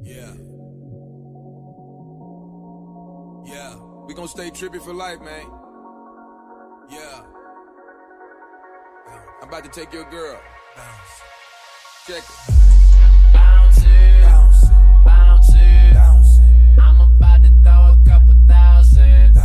Yeah. Yeah. We gon' stay trippy for life, man. Yeah. I'm about to take your girl. Bounce. Check it. Bounce it, bounce it, bounce it, bounce it. I'm about to throw a couple thousand.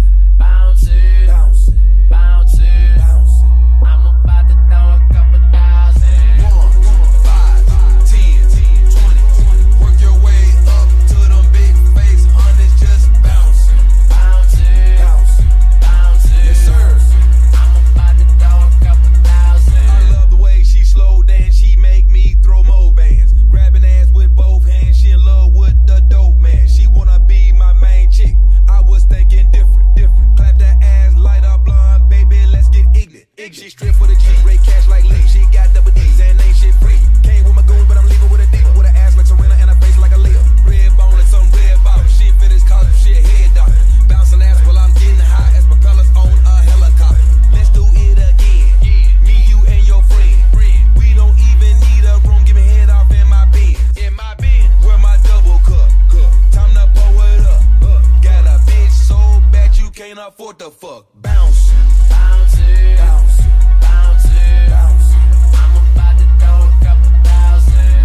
Bounce it, bounce it, bounce it, bounce it. I'm about to throw a couple thousand. 1, 5, 10, 20. Work your way up to them big face hundreds. Just bounce. Bounce it, bounce it, bounce it. Yes, sir. I'm about to throw a couple thousand. I love the way she slow dance. She make me throw more bands. Grabbing ass with both hands. She in love with the dope man. She wanna be my main chick. I was thinking different. Clap that ass, light up blonde, baby. Let's get ignorant. She strip for the G, Ray cash like Lee. She got double D's and ain't shit free. Came with my goons, but I'm leaving with a diva. With an ass like Serena and a face like a Leo. Red bone and some red bottom. She finished college, she a head doctor. Bouncing ass while I'm getting high as propellers on a helicopter. Let's do it again. Me, you, and your friend. We don't even need a room. Give me head off in my Benz. Where my double cup. Time to pour it up. Got a bitch so bad you can't afford to fuck. Bounce. Bounce it, bounce it, bounce it, bounce it. I'm about to throw a couple thousand.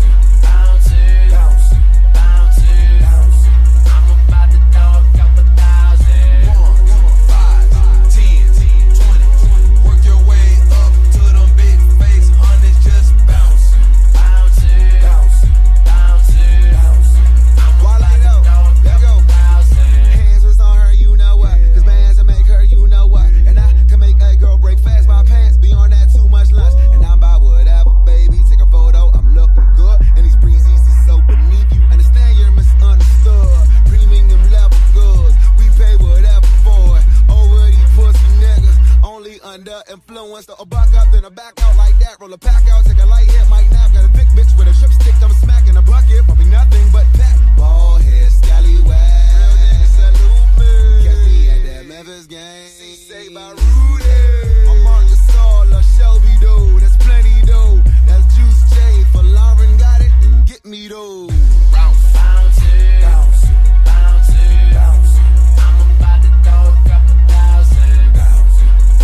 Bounce it, bounce it, bounce it, bounce it. I'm about to throw a couple thousand. 1, 5, 10, 20. Work your way up to them big face hundreds. Just bounce. Bounce it, bounce it, bounce it, bounce it. I'm about to throw a couple thousand. Hands was on her, you know what? Cause bands will make her, you know what? And I can make a girl break fast. My pants be on that too much lunch. And I'm by whatever, baby. Take a photo, I'm looking good. And these breezes is so beneath you. Understand you're misunderstood. Premium level goods. We pay whatever for it. Over these pussy niggas. Only under influence. So a buck up, then a back out like that. Roll a pack out, take a light hit, might nap. Got a thick bitch with a strip stick. I'm smacking a bucket. Probably nothing but pack. Ball head, scallywag. Real niggas salute me. Catch me at that Memphis game. Say by Rudy. I'm Marcus Gasol, a Shelby dude. That's plenty though. That's Juice J. For Lauren got it, then get me though. Bounce it, bounce it, bounce it, bounce it. I'm about to throw a couple thousand. Bounce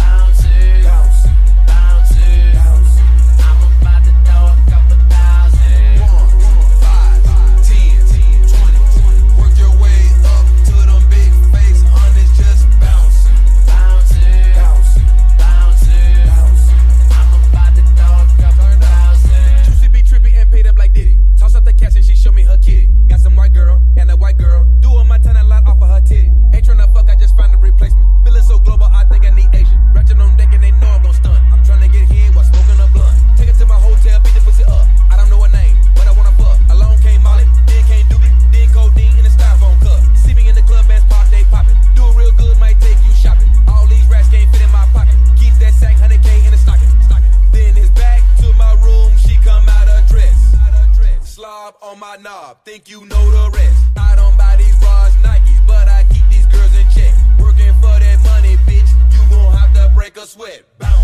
it, bounce it, bounce it, bounce it. I'm about to throw a couple thousand. 1, 5, 10, 20. Work your way up to them big face hundreds. Just bounce. Bounce it, bounce it, bounce it, bounce it. I'm about to throw a couple thousand. Juicy be trippy and paid up like Diddy. Toss up the cash and she show me her kitty. Got some white girl and a white girl. Doing my time a lot off of her titty. Ain't tryna fuck, I just found a replacement. Feeling so global, I think I need Asian. Ratchet on deck and they know I'm gon' stun. I'm tryna get here while smoking a blunt. Take it to my hotel, beat the pussy up. I don't know her name, but I wanna fuck. Alone came Molly, then came Doobie, then codeine in a styrofoam cup. See me in the club, bands pop, they poppin'. Do it real good, might take you shopping. All these rats can't fit in my pocket. Keep that sack, 100K in the stocking. Then it's back to my room, she come out of dress. Slob on my knob, think you know the rest. I don't buy these bras, Nikes, but I keep these girls in check. Working for that money, bitch, you gon' have to break a sweat. Bounce.